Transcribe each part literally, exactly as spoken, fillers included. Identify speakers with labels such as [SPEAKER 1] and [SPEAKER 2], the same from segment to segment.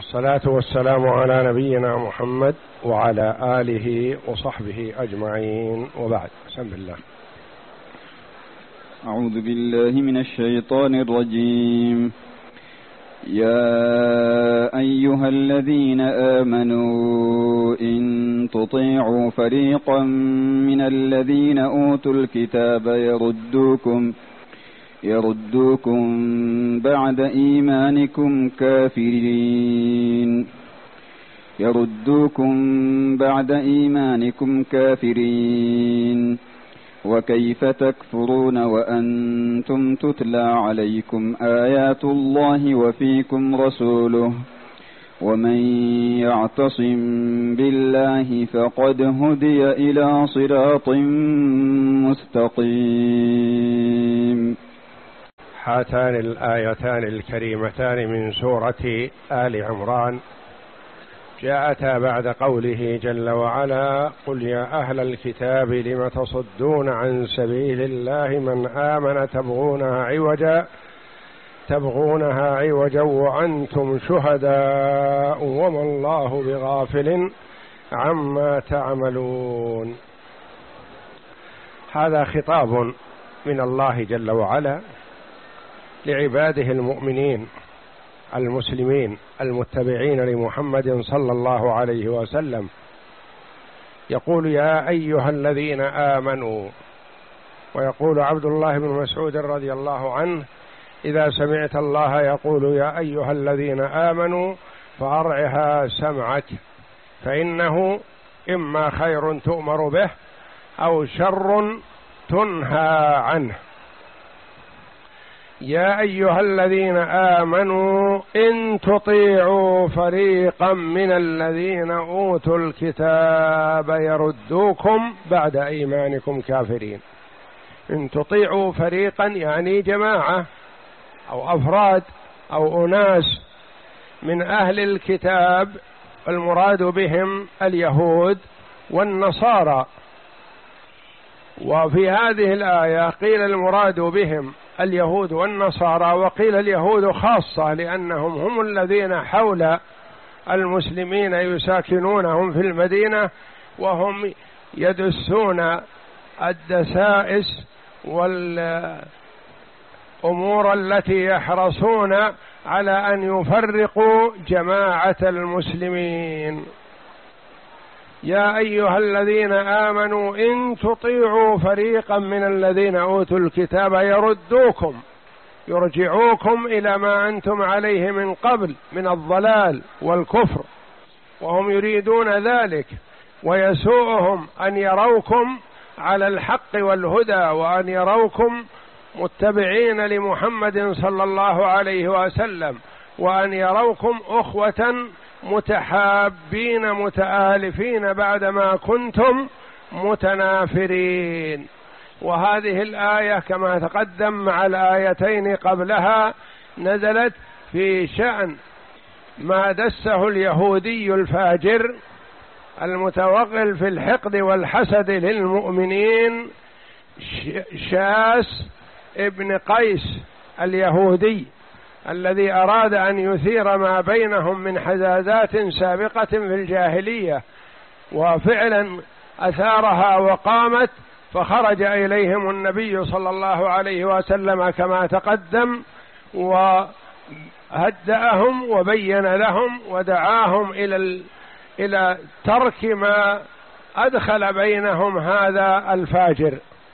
[SPEAKER 1] والصلاة والسلام على نبينا محمد وعلى آله وصحبه أجمعين، وبعد. بسم الله.
[SPEAKER 2] أعوذ بالله من الشيطان الرجيم. يا أيها الذين آمنوا إن تطيعوا فريقا من الذين أوتوا الكتاب يردوكم يردوكم بعد إيمانكم كافرين يردوكم بعد إيمانكم كافرين وكيف تكفرون وأنتم تتلى عليكم آيات الله وفيكم رسوله ومن يعتصم بالله فقد هدي إلى صراط مستقيم.
[SPEAKER 1] هاتان الآيتان الكريمتان من سورة آل عمران جاءتا بعد قوله جل وعلا: قل يا أهل الكتاب لم تصدون عن سبيل الله من آمن تبغونها عوجا تبغونها عوجا وأنتم شهداء وما الله بغافل عما تعملون. هذا خطاب من الله جل وعلا لعباده المؤمنين المسلمين المتبعين لمحمد صلى الله عليه وسلم، يقول: يا أيها الذين آمنوا. ويقول عبد الله بن مسعود رضي الله عنه: إذا سمعت الله يقول يا أيها الذين آمنوا فأرعها سمعك، فإنه إما خير تؤمر به أو شر تنهى عنه. يا أيها الذين آمنوا إن تطيعوا فريقا من الذين أوتوا الكتاب يردوكم بعد إيمانكم كافرين. إن تطيعوا فريقا يعني جماعة أو أفراد أو أناس من أهل الكتاب، المراد بهم اليهود والنصارى. وفي هذه الآية قيل المراد بهم اليهود والنصارى، وقيل اليهود خاصة لأنهم هم الذين حول المسلمين يساكنونهم في المدينة، وهم يدسون الدسائس والأمور التي يحرصون على أن يفرقوا جماعة المسلمين. يا أيها الذين آمنوا إن تطيعوا فريقا من الذين أوتوا الكتاب يردوكم يرجعوكم إلى ما أنتم عليه من قبل من الضلال والكفر، وهم يريدون ذلك، ويسوءهم أن يروكم على الحق والهدى، وأن يروكم متبعين لمحمد صلى الله عليه وسلم، وأن يروكم أخوة متحابين متآلفين بعدما كنتم متنافرين. وهذه الآية كما تقدم مع الآيتين قبلها نزلت في شأن ما دسه اليهودي الفاجر المتوغل في الحقد والحسد للمؤمنين شاس ابن قيس اليهودي، الذي أراد أن يثير ما بينهم من حزازات سابقة في الجاهلية، وفعلا أثارها وقامت، فخرج إليهم النبي صلى الله عليه وسلم كما تقدم وهدأهم وبين لهم ودعاهم إلى إلى ترك ما أدخل بينهم هذا الفاجر.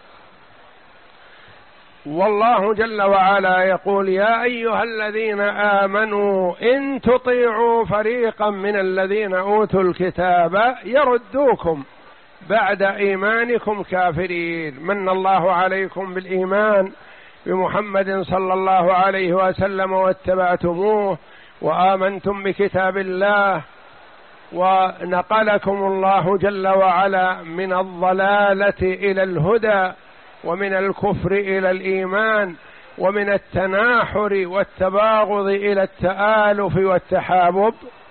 [SPEAKER 1] والله جل وعلا يقول: يا أيها الذين آمنوا إن تطيعوا فريقا من الذين أوتوا الكتاب يردوكم بعد إيمانكم كافرين. من الله عليكم بالإيمان بمحمد صلى الله عليه وسلم واتبعتموه وآمنتم بكتاب الله، ونقلكم الله جل وعلا من الضلالة إلى الهدى، ومن الكفر إلى الإيمان، ومن التناحر والتباغض إلى التآلف والتحابب.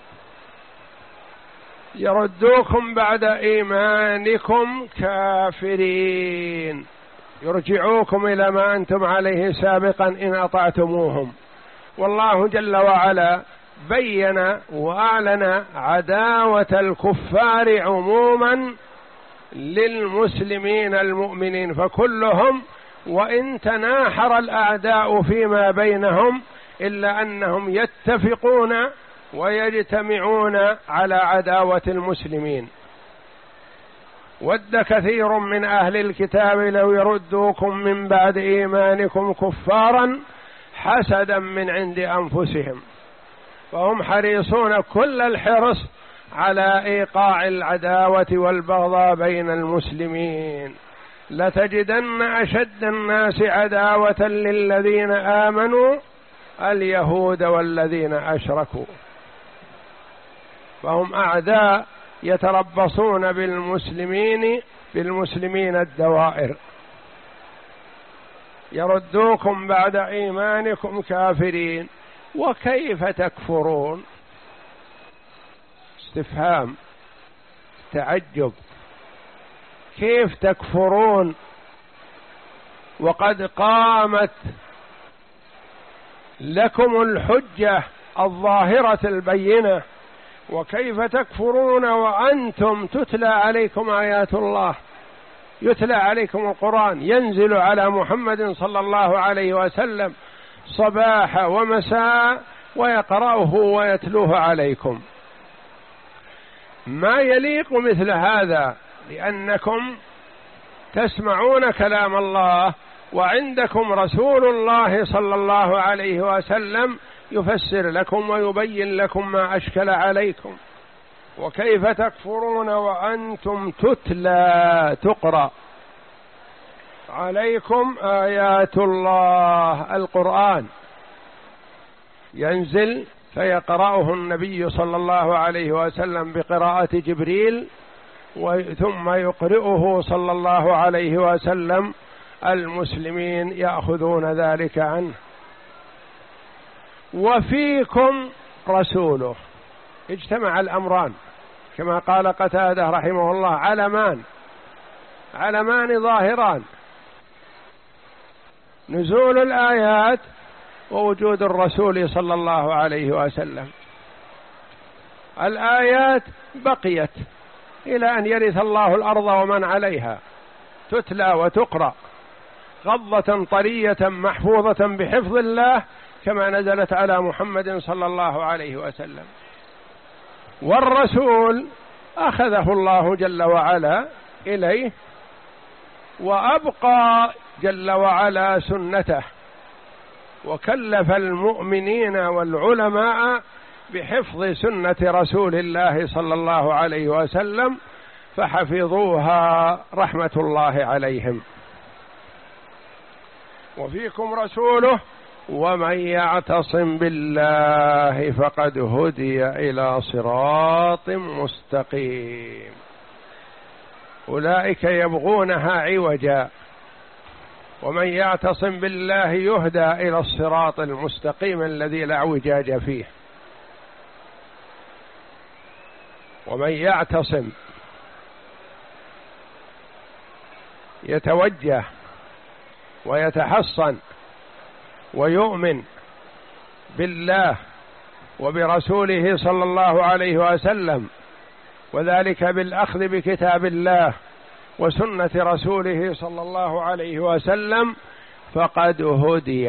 [SPEAKER 1] يردوكم بعد إيمانكم كافرين، يرجعوكم إلى ما أنتم عليه سابقا إن أطعتموهم. والله جل وعلا بين وأعلن عداوة الكفار عموما للمسلمين المؤمنين، فكلهم وإن تناحر الأعداء فيما بينهم إلا أنهم يتفقون ويجتمعون على عداوة المسلمين. ود كثير من أهل الكتاب لو يردوكم من بعد إيمانكم كفارا حسدا من عند أنفسهم، فهم حريصون كل الحرص على إيقاع العداوة والبغضاء بين المسلمين. لتجدن أشد الناس عداوة للذين آمنوا اليهود والذين أشركوا، فهم أعداء يتربصون بالمسلمين بالمسلمين الدوائر. يردوكم بعد إيمانكم كافرين وكيف تكفرون؟ استفهام تعجب، كيف تكفرون وقد قامت لكم الحجة الظاهرة البينة؟ وكيف تكفرون وأنتم تتلى عليكم آيات الله، يتلى عليكم القرآن، ينزل على محمد صلى الله عليه وسلم صباح ومساء ويقرأه ويتلوه عليكم؟ ما يليق مثل هذا، لأنكم تسمعون كلام الله وعندكم رسول الله صلى الله عليه وسلم يفسر لكم ويبين لكم ما أشكل عليكم. وكيف تكفرون وأنتم تتلى تقرأ عليكم آيات الله، القرآن ينزل فيقرأه النبي صلى الله عليه وسلم بقراءة جبريل، ثم يقرئه صلى الله عليه وسلم المسلمين يأخذون ذلك عنه. وفيكم رسوله، اجتمع الأمران كما قال قتادة رحمه الله، علمان علمان ظاهران، نزول الآيات ووجود الرسول صلى الله عليه وسلم. الآيات بقيت إلى أن يرث الله الأرض ومن عليها، تتلى وتقرأ غضة طرية محفوظة بحفظ الله كما نزلت على محمد صلى الله عليه وسلم. والرسول أخذه الله جل وعلا إليه وأبقى جل وعلا سنته، وكلف المؤمنين والعلماء بحفظ سنة رسول الله صلى الله عليه وسلم فحفظوها رحمة الله عليهم. وفيكم رسوله ومن يعتصم بالله فقد هدي إلى صراط مستقيم. أولئك يبغونها عوجا، ومن يعتصم بالله يهدى إلى الصراط المستقيم الذي لا اعوجاج فيه. ومن يعتصم يتوجه ويتحصن ويؤمن بالله وبرسوله صلى الله عليه وسلم، وذلك بالأخذ بكتاب الله وسنة رسوله صلى الله عليه وسلم، فقد هدي،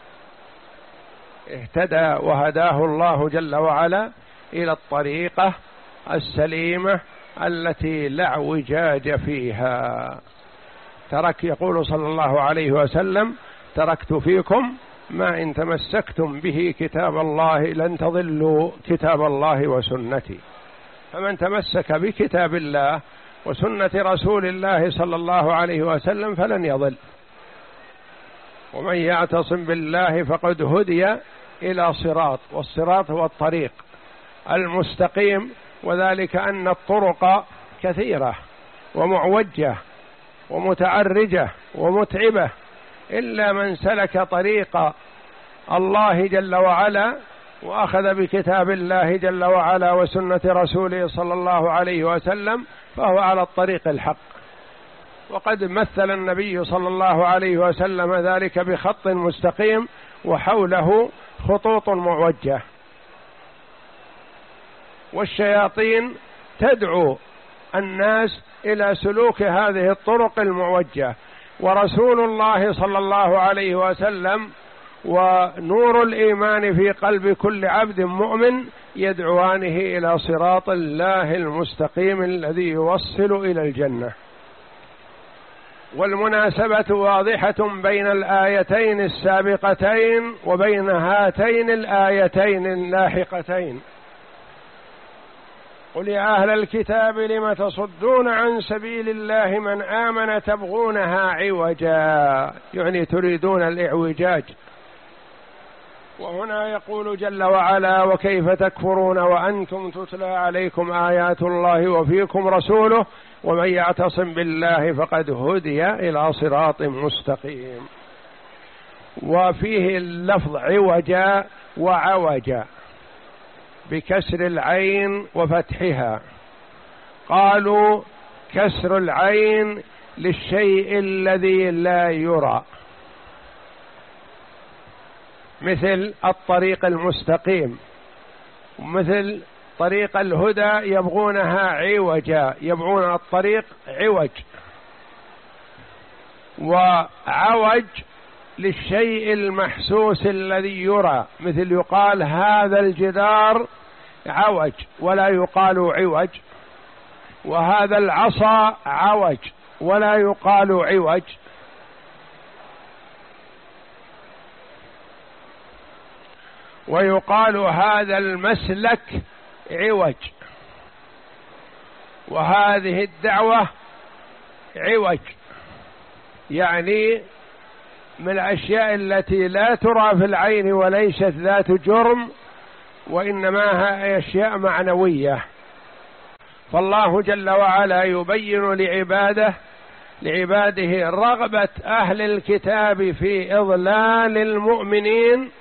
[SPEAKER 1] اهتدى وهداه الله جل وعلا إلى الطريقة السليمة التي لا اعوجاج فيها. ترك يقول صلى الله عليه وسلم: تركت فيكم ما إن تمسكتم به كتاب الله لن تضلوا كتاب الله وسنتي. فمن تمسك بكتاب الله وسنة رسول الله صلى الله عليه وسلم فلن يضل. ومن يعتصم بالله فقد هدي إلى صراط، والصراط هو الطريق المستقيم، وذلك أن الطرق كثيرة ومعوجة ومتعرجة ومتعبة، إلا من سلك طريق الله جل وعلا وأخذ بكتاب الله جل وعلا وسنة رسوله صلى الله عليه وسلم فهو على الطريق الحق. وقد مثل النبي صلى الله عليه وسلم ذلك بخط مستقيم وحوله خطوط معوجة، والشياطين تدعو الناس إلى سلوك هذه الطرق المعوجة، ورسول الله صلى الله عليه وسلم ونور الإيمان في قلب كل عبد مؤمن يدعوانه إلى صراط الله المستقيم الذي يوصل إلى الجنة. والمناسبة واضحة بين الآيتين السابقتين وبين هاتين الآيتين اللاحقتين. قل يا أهل الكتاب لم تصدون عن سبيل الله من آمن تبغونها عوجا، يعني تريدون الإعوجاج. وهنا يقول جل وعلا وكيف تكفرون وأنتم تتلى عليكم آيات الله وفيكم رسوله ومن يعتصم بالله فقد هدي إلى صراط مستقيم. وفيه اللفظ عوجا وعوجا بكسر العين وفتحها. قالوا كسر العين للشيء الذي لا يرى، مثل الطريق المستقيم، مثل طريق الهدى يبغونها عوجا، يبغون الطريق عوج. وعوج للشيء المحسوس الذي يرى، مثل يقال هذا الجدار عوج ولا يقال عوج، وهذا العصا عوج ولا يقال عوج. ويقال هذا المسلك عوج، وهذه الدعوة عوج، يعني من الأشياء التي لا ترى في العين وليست ذات جرم، وإنما هي أشياء معنوية. فالله جل وعلا يبين لعباده لعباده رغبة أهل الكتاب في إضلال المؤمنين،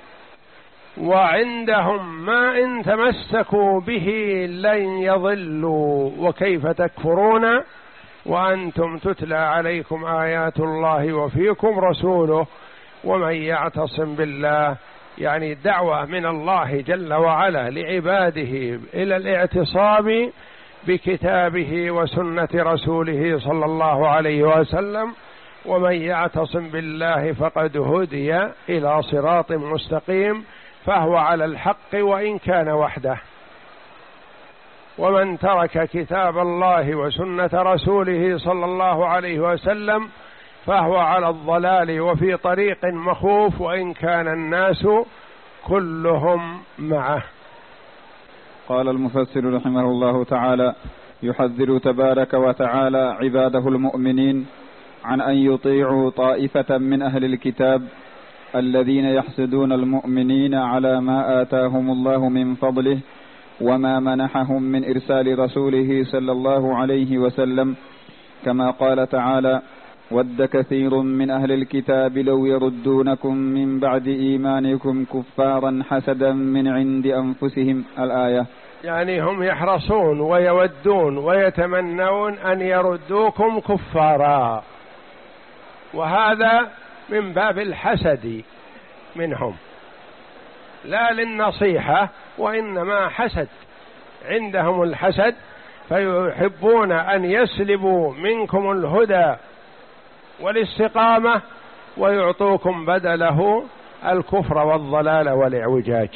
[SPEAKER 1] وعندهم ما إن تمسكوا به لن يضلوا. وكيف تكفرون وأنتم تتلى عليكم آيات الله وفيكم رسوله ومن يعتصم بالله، يعني دعوة من الله جل وعلا لعباده إلى الاعتصام بكتابه وسنة رسوله صلى الله عليه وسلم. ومن يعتصم بالله فقد هدي إلى صراط مستقيم، فهو على الحق وإن كان وحده. ومن ترك كتاب الله وسنة رسوله صلى الله عليه وسلم فهو على الضلال وفي طريق مخوف وإن كان الناس كلهم معه.
[SPEAKER 2] قال المفسر رحمه الله تعالى: يحذر تبارك وتعالى عباده المؤمنين عن أن يطيعوا طائفة من أهل الكتاب الذين يحسدون المؤمنين على ما آتاهم الله من فضله وما منحهم من إرسال رسوله صلى الله عليه وسلم، كما قال تعالى: ود كثير من أهل الكتاب لو يردونكم من بعد إيمانكم كفارا حسدا من عند أنفسهم، الآية.
[SPEAKER 1] يعني هم يحرصون ويودون ويتمنون أن يردوكم كفارا، وهذا من باب الحسد منهم، لا للنصيحة وإنما حسد، عندهم الحسد، فيحبون أن يسلبوا منكم الهدى والاستقامة ويعطوكم بدله الكفر والضلال والإعوجاج.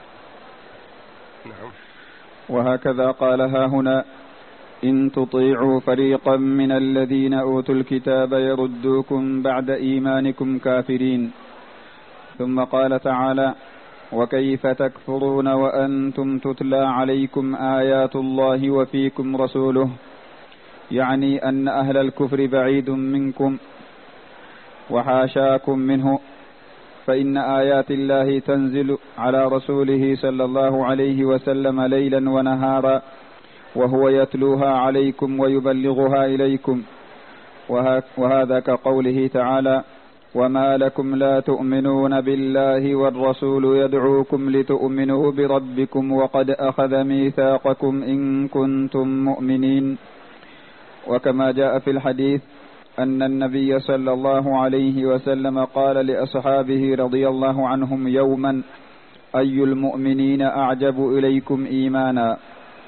[SPEAKER 2] نعم. وهكذا قال ها هنا: إن تطيعوا فريقا من الذين أوتوا الكتاب يردوكم بعد إيمانكم كافرين. ثم قال تعالى: وكيف تكفرون وأنتم تتلى عليكم آيات الله وفيكم رسوله، يعني أن أهل الكفر بعيد منكم وحاشاكم منه، فإن آيات الله تنزل على رسوله صلى الله عليه وسلم ليلا ونهارا، وهو يتلوها عليكم ويبلغها إليكم. وهذا كقوله تعالى: وما لكم لا تؤمنون بالله والرسول يدعوكم لتؤمنوا بربكم وقد أخذ ميثاقكم إن كنتم مؤمنين. وكما جاء في الحديث أن النبي صلى الله عليه وسلم قال لأصحابه رضي الله عنهم يوما: أي المؤمنين أعجب إليكم إيمانا؟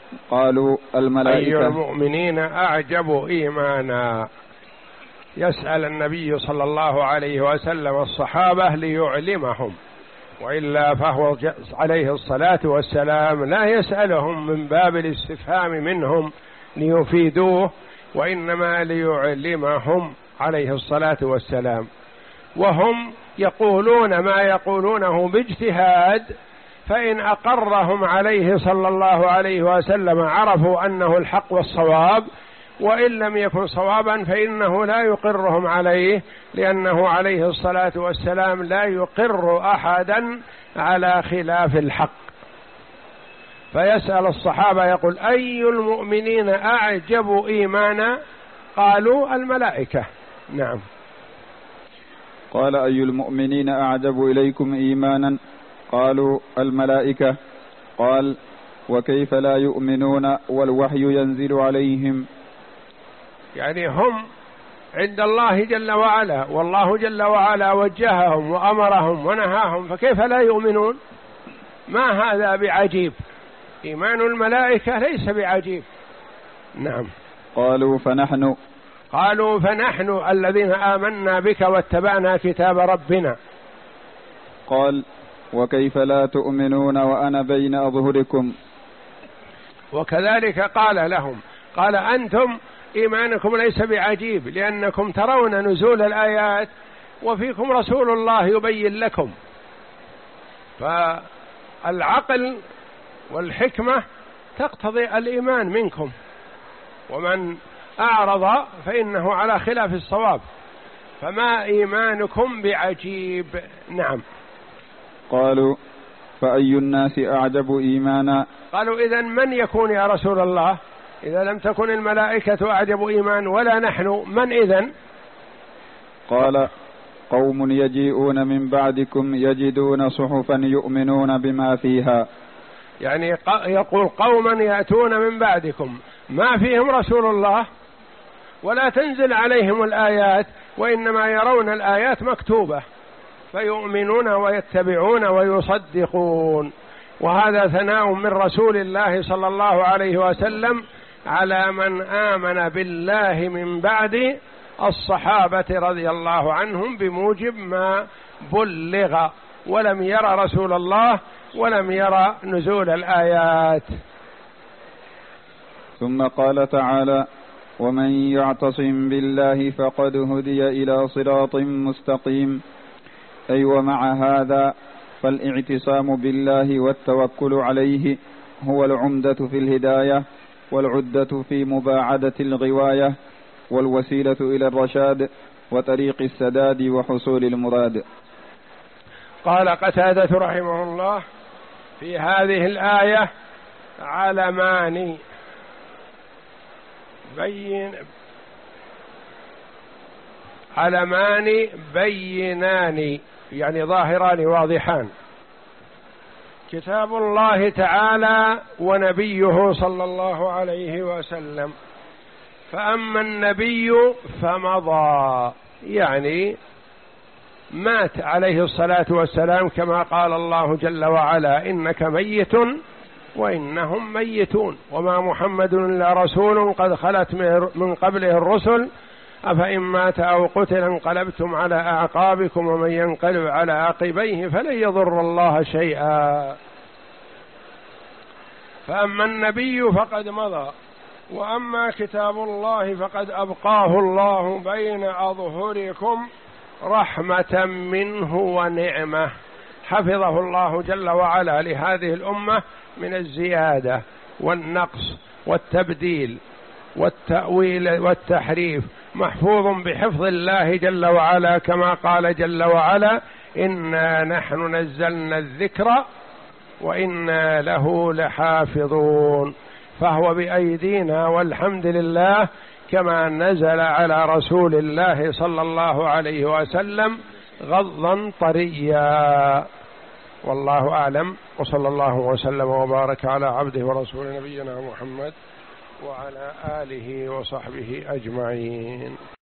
[SPEAKER 2] قالوا الملائكة.
[SPEAKER 1] أي المؤمنين أعجب إيمانا. يسأل النبي صلى الله عليه وسلم الصحابة ليعلمهم، وإلا فهو عليه الصلاة والسلام لا يسألهم من باب الاستفهام منهم ليفيدوه، وإنما ليعلمهم عليه الصلاة والسلام، وهم يقولون ما يقولونه باجتهاد، فإن أقرهم عليه صلى الله عليه وسلم عرفوا أنه الحق والصواب، وإن لم يكن صوابا فإنه لا يقرهم عليه، لأنه عليه الصلاة والسلام لا يقر أحدا على خلاف الحق. فيسأل الصحابة يقول أي المؤمنين أعجب إيمانا؟ قالوا الملائكة. نعم.
[SPEAKER 2] قال أي المؤمنين أعجب إليكم إيمانا؟ قالوا الملائكة. قال وكيف لا يؤمنون والوحي ينزل عليهم؟
[SPEAKER 1] يعني هم عند الله جل وعلا، والله جل وعلا وجههم وأمرهم ونهاهم، فكيف لا يؤمنون؟ ما هذا بعجيب، إيمان الملائكة ليس بعجيب. نعم.
[SPEAKER 2] قالوا فنحن
[SPEAKER 1] قالوا فنحن الذين آمنا بك واتبعنا كتاب ربنا.
[SPEAKER 2] قال وكيف لا تؤمنون وأنا بين أظهركم؟
[SPEAKER 1] وكذلك قال لهم، قال أنتم إيمانكم ليس بعجيب، لأنكم ترون نزول الآيات وفيكم رسول الله يبين لكم، فالعقل والحكمة تقتضي الإيمان منكم، ومن أعرض فإنه على خلاف الصواب، فما إيمانكم بعجيب. نعم.
[SPEAKER 2] قالوا فأي الناس أعجب إيمانا؟
[SPEAKER 1] قالوا إذن من يكون يا رسول الله؟ إذا لم تكن الملائكة أعجب إيمان ولا نحن، من إذن؟
[SPEAKER 2] قال قوم يجيئون من بعدكم يجدون صحفا يؤمنون بما فيها.
[SPEAKER 1] يعني يقول قوما يأتون من بعدكم ما فيهم رسول الله ولا تنزل عليهم الآيات، وإنما يرون الآيات مكتوبة فيؤمنون ويتبعون ويصدقون. وهذا ثناء من رسول الله صلى الله عليه وسلم على من آمن بالله من بعد الصحابة رضي الله عنهم بموجب ما بلغ، ولم يرى رسول الله ولم يرى نزول الآيات.
[SPEAKER 2] ثم قال تعالى ومن يعتصم بالله فقد هدي إلى صراط مستقيم. أي ومع هذا فالاعتصام بالله والتوكل عليه هو العمدة في الهداية والعدة في مباعدة الغواية والوسيلة إلى الرشاد وطريق السداد وحصول المراد.
[SPEAKER 1] قال قتادة رحمه الله في هذه الآية علمان بين علمان بينان، يعني ظاهران واضحان، كتاب الله تعالى ونبيه صلى الله عليه وسلم. فأما النبي فمضى، يعني مات عليه الصلاة والسلام، كما قال الله جل وعلا إنك ميت وإنهم ميتون وما محمد إلا رسول قد خلت من قبله الرسل أفإن مات أو قتل انقلبتم على أعقابكم ومن ينقلب على عقبيه فلن يضر الله شيئا. فأما النبي فقد مضى، وأما كتاب الله فقد أبقاه الله بين أظهركم رحمة منه ونعمة، حفظه الله جل وعلا لهذه الأمة من الزيادة والنقص والتبديل والتأويل والتحريف، محفوظ بحفظ الله جل وعلا، كما قال جل وعلا إنا نحن نزلنا الذكر وإنا له لحافظون. فهو بأيدينا والحمد لله، كما نزل على رسول الله صلى الله عليه وسلم غضا طريا. والله أعلم، وصلى الله وسلم وبارك على عبده ورسول نبينا محمد وعلى آله وصحبه أجمعين.